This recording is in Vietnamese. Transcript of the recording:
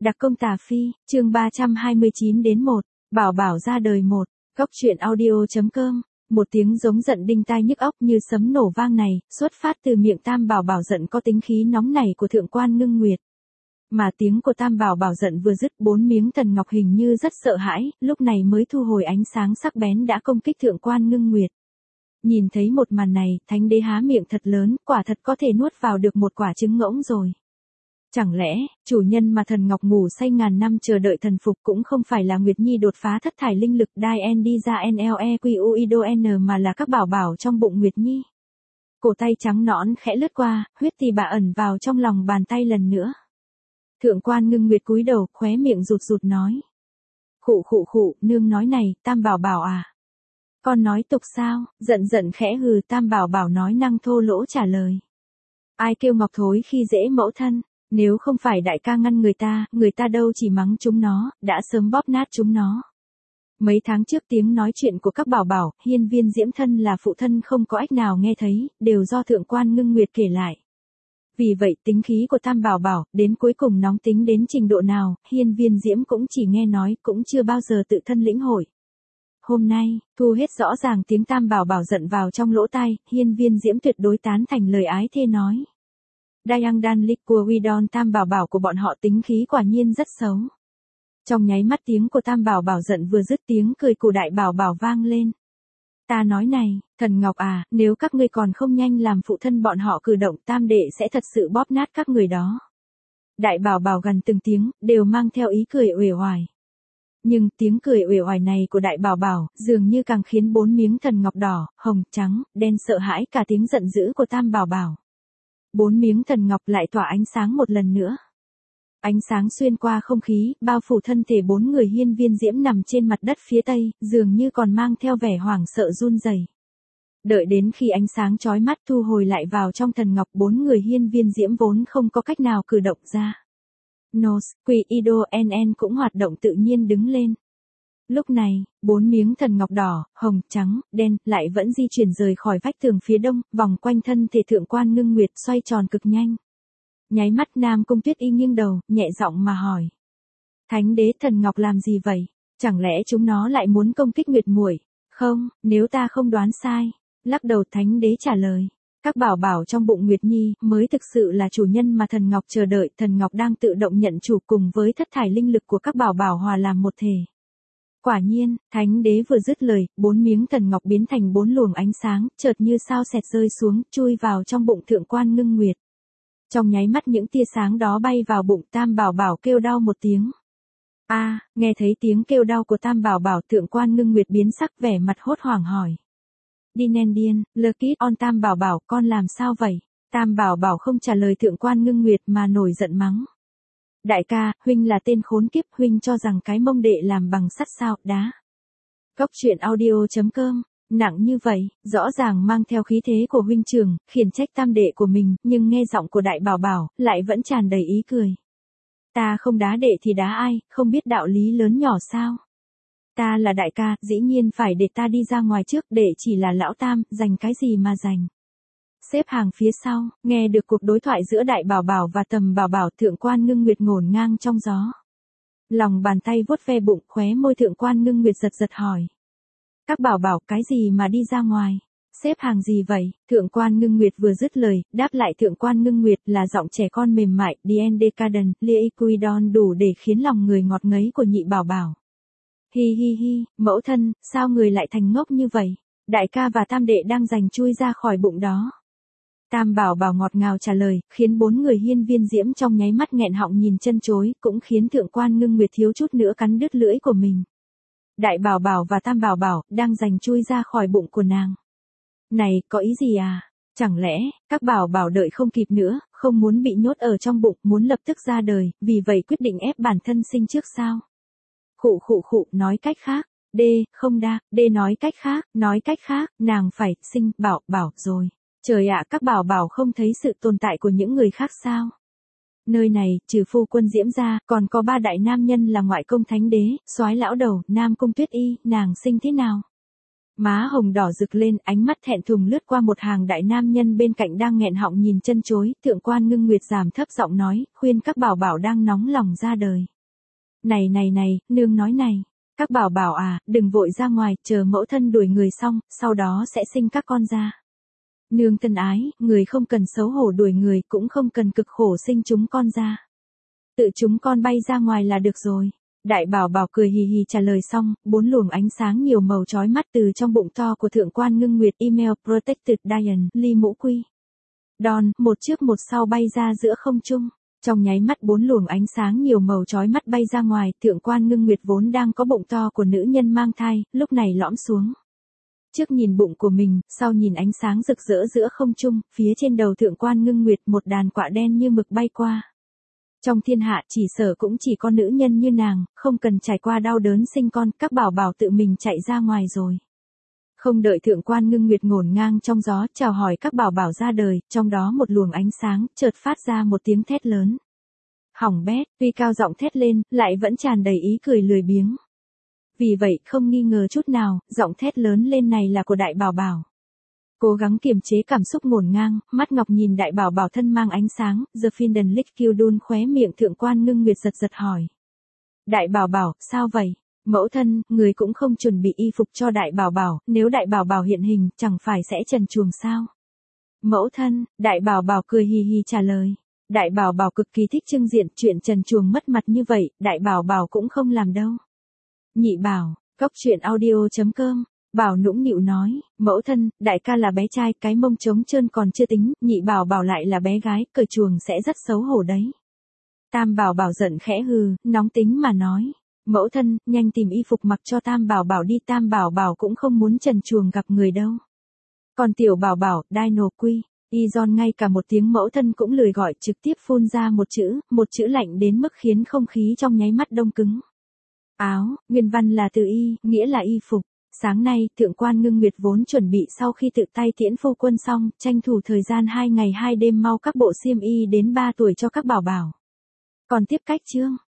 Đặc công Tà Phi, chương 329 đến 1, Bảo Bảo ra đời 1, góc truyện audio.com. Một tiếng giống giận đinh tai nhức óc như sấm nổ vang này, xuất phát từ miệng Tam Bảo Bảo giận có tính khí nóng nảy của Thượng quan Ngưng Nguyệt. Mà tiếng của Tam Bảo Bảo giận vừa dứt, 4 miếng thần ngọc hình như rất sợ hãi, lúc này mới thu hồi ánh sáng sắc bén đã công kích Thượng quan Ngưng Nguyệt. Nhìn thấy một màn này, Thánh Đế há miệng thật lớn, quả thật có thể nuốt vào được một quả trứng ngỗng rồi. Chẳng lẽ, chủ nhân mà thần ngọc ngủ say ngàn năm chờ đợi thần phục cũng không phải là Nguyệt Nhi đột phá thất thải linh lực Dai N đi ra NLEQUIDO N mà là các bảo bảo trong bụng Nguyệt Nhi. Cổ tay trắng nõn khẽ lướt qua, huyết tỳ bà ẩn vào trong lòng bàn tay lần nữa. Thượng quan Ngưng Nguyệt cúi đầu, khóe miệng rụt rụt nói. Khụ, nương nói này, Tam Bảo Bảo à. Con nói tục sao, giận khẽ hừ, Tam Bảo Bảo nói năng thô lỗ trả lời. Ai kêu ngọc thối khi dễ mẫu thân. Nếu không phải đại ca ngăn người ta đâu chỉ mắng chúng nó, đã sớm bóp nát chúng nó. Mấy tháng trước tiếng nói chuyện của các bảo bảo, Hiên Viên Diễm thân là phụ thân không có ách nào nghe thấy, đều do Thượng quan Ngưng Nguyệt kể lại. Vì vậy tính khí của Tam Bảo Bảo, đến cuối cùng nóng tính đến trình độ nào, Hiên Viên Diễm cũng chỉ nghe nói, cũng chưa bao giờ tự thân lĩnh hội. Hôm nay, thu hết rõ ràng tiếng Tam Bảo Bảo giận vào trong lỗ tai, Hiên Viên Diễm tuyệt đối tán thành lời ái thê nói. Dayang Dan Lik của Widon Tam Bảo Bảo của bọn họ tính khí quả nhiên rất xấu. Trong nháy mắt tiếng của Tam Bảo Bảo giận vừa dứt, tiếng cười của Đại Bảo Bảo vang lên. Ta nói này, thần ngọc à, nếu các ngươi còn không nhanh làm phụ thân bọn họ cử động, Tam đệ sẽ thật sự bóp nát các người đó. Đại Bảo Bảo gần từng tiếng, đều mang theo ý cười uể oải. Nhưng tiếng cười uể oải này của Đại Bảo Bảo, dường như càng khiến 4 miếng thần ngọc đỏ, hồng, trắng, đen sợ hãi cả tiếng giận dữ của Tam Bảo Bảo. 4 miếng thần ngọc lại tỏa ánh sáng một lần nữa. Ánh sáng xuyên qua không khí, bao phủ thân thể 4 người Hiên Viên Diễm nằm trên mặt đất phía tây, dường như còn mang theo vẻ hoảng sợ run rẩy. Đợi đến khi ánh sáng chói mắt thu hồi lại vào trong thần ngọc, 4 người Hiên Viên Diễm vốn không có cách nào cử động ra. Nos, Quy Ido NN cũng hoạt động tự nhiên đứng lên. Lúc này, 4 miếng thần ngọc đỏ, hồng, trắng, đen, lại vẫn di chuyển rời khỏi vách tường phía đông, vòng quanh thân thể Thượng quan Ngưng Nguyệt xoay tròn cực nhanh. Nháy mắt Nam Cung Tuyết Y nghiêng đầu, nhẹ giọng mà hỏi. Thánh Đế thần ngọc làm gì vậy? Chẳng lẽ chúng nó lại muốn công kích Nguyệt muội? Không, nếu ta không đoán sai. Lắc đầu Thánh Đế trả lời. Các bảo bảo trong bụng Nguyệt Nhi mới thực sự là chủ nhân mà thần ngọc chờ đợi, thần ngọc đang tự động nhận chủ cùng với thất thải linh lực của các bảo bảo hòa làm một thể. Quả nhiên, Thánh Đế vừa dứt lời, 4 miếng thần ngọc biến thành 4 luồng ánh sáng, chợt như sao sẹt rơi xuống, chui vào trong bụng Thượng quan Ngưng Nguyệt. Trong nháy mắt những tia sáng đó bay vào bụng, Tam Bảo Bảo kêu đau một tiếng. Nghe thấy tiếng kêu đau của Tam Bảo Bảo, Thượng quan Ngưng Nguyệt biến sắc, vẻ mặt hốt hoảng hỏi. Điên, Lucky on Tam Bảo Bảo, con làm sao vậy? Tam Bảo Bảo không trả lời Thượng quan Ngưng Nguyệt mà nổi giận mắng. Đại ca, huynh là tên khốn kiếp, huynh cho rằng cái mông đệ làm bằng sắt sao, đá. Góc truyện audio.com, nặng như vậy, rõ ràng mang theo khí thế của huynh trưởng, khiển trách tam đệ của mình, nhưng nghe giọng của Đại Bảo Bảo, lại vẫn tràn đầy ý cười. Ta không đá đệ thì đá ai, không biết đạo lý lớn nhỏ sao? Ta là đại ca, dĩ nhiên phải để ta đi ra ngoài trước, đệ chỉ là lão tam, giành cái gì mà giành. Xếp hàng phía sau, nghe được cuộc đối thoại giữa Đại Bảo Bảo và Tầm Bảo Bảo, Thượng quan Ngưng Nguyệt ngổn ngang trong gió. Lòng bàn tay vuốt ve bụng, khóe môi Thượng quan Ngưng Nguyệt giật hỏi. Các bảo bảo cái gì mà đi ra ngoài? Xếp hàng gì vậy? Thượng quan Ngưng Nguyệt vừa dứt lời, đáp lại Thượng quan Ngưng Nguyệt là giọng trẻ con mềm mại, Dien Decadent, Liquidon đủ để khiến lòng người ngọt ngấy của nhị bảo bảo. Hi, mẫu thân, sao người lại thành ngốc như vậy? Đại ca và tam đệ đang giành chui ra khỏi bụng đó. Tam Bảo Bảo ngọt ngào trả lời, khiến 4 người Hiên Viên Diễm trong nháy mắt nghẹn họng nhìn chân chối, cũng khiến Thượng quan Ngưng Nguyệt thiếu chút nữa cắn đứt lưỡi của mình. Đại Bảo Bảo và Tam Bảo Bảo đang giành chui ra khỏi bụng của nàng. Này, có ý gì à? Chẳng lẽ, các bảo bảo đợi không kịp nữa, không muốn bị nhốt ở trong bụng, muốn lập tức ra đời, vì vậy quyết định ép bản thân sinh trước sao? Khụ, nói cách khác, nói cách khác, nàng phải sinh, bảo rồi. Trời ạ, các bảo bảo không thấy sự tồn tại của những người khác sao? Nơi này, trừ phu quân Diễm ra, còn có 3 đại nam nhân là ngoại công Thánh Đế, soái lão đầu, Nam Cung Tuyết Y, nàng sinh thế nào? Má hồng đỏ rực lên, ánh mắt thẹn thùng lướt qua một hàng đại nam nhân bên cạnh đang nghẹn họng nhìn chân chối, Thượng quan Ngưng Nguyệt giảm thấp giọng nói, khuyên các bảo bảo đang nóng lòng ra đời. Này, nương nói này, các bảo bảo à, đừng vội ra ngoài, chờ mẫu thân đuổi người xong, sau đó sẽ sinh các con ra. Nương thân ái, người không cần xấu hổ đuổi người, cũng không cần cực khổ sinh chúng con ra. Tự chúng con bay ra ngoài là được rồi. Đại bảo bảo cười hì hì trả lời xong, 4 luồng ánh sáng nhiều màu chói mắt từ trong bụng to của Thượng quan Ngưng Nguyệt email protected Diane, ly mũ quy. Đòn, một trước một sau bay ra giữa không trung. Trong nháy mắt 4 luồng ánh sáng nhiều màu chói mắt bay ra ngoài, Thượng quan Ngưng Nguyệt vốn đang có bụng to của nữ nhân mang thai, lúc này lõm xuống. Trước nhìn bụng của mình, sau nhìn ánh sáng rực rỡ giữa không trung, phía trên đầu Thượng quan Ngưng Nguyệt một đàn quạ đen như mực bay qua. Trong thiên hạ chỉ sở cũng chỉ có nữ nhân như nàng, không cần trải qua đau đớn sinh con, các bảo bảo tự mình chạy ra ngoài rồi. Không đợi Thượng quan Ngưng Nguyệt ngổn ngang trong gió chào hỏi các bảo bảo ra đời, trong đó một luồng ánh sáng, chợt phát ra một tiếng thét lớn. Hỏng bét, tuy cao giọng thét lên, lại vẫn tràn đầy ý cười lười biếng. Vì vậy không nghi ngờ chút nào, giọng thét lớn lên này là của đại bảo bảo. Cố gắng kiềm chế cảm xúc ngổn ngang, mắt ngọc nhìn đại bảo bảo thân mang ánh sáng, The Finden Lick Kildun khóe miệng Thượng quan Ngưng Nguyệt giật hỏi. Đại bảo bảo, sao vậy? Mẫu thân, người cũng không chuẩn bị y phục cho đại bảo bảo, nếu đại bảo bảo hiện hình, chẳng phải sẽ trần truồng sao? Mẫu thân, đại bảo bảo cười hì hì trả lời. Đại bảo bảo cực kỳ thích trưng diện, chuyện trần truồng mất mặt như vậy, đại bảo bảo cũng không làm đâu. Nhị bảo, cóc truyện audio.com. Bảo nũng nịu nói, mẫu thân, đại ca là bé trai, cái mông trống trơn còn chưa tính, nhị bảo bảo lại là bé gái, cởi chuồng sẽ rất xấu hổ đấy. Tam bảo bảo giận khẽ hừ, nóng tính mà nói, mẫu thân, nhanh tìm y phục mặc cho tam bảo bảo đi, tam bảo bảo cũng không muốn trần chuồng gặp người đâu. Còn tiểu bảo bảo, Dino quy, Izon ngay cả một tiếng mẫu thân cũng lười gọi, trực tiếp phun ra một chữ lạnh đến mức khiến không khí trong nháy mắt đông cứng. Áo, nguyên văn là từ y, nghĩa là y phục. Sáng nay, Thượng quan Ngưng Nguyệt vốn chuẩn bị sau khi tự tay tiễn phu quân xong, tranh thủ thời gian 2 ngày 2 đêm mau các bộ xiêm y đến 3 tuổi cho các bảo bảo. Còn tiếp cách chương.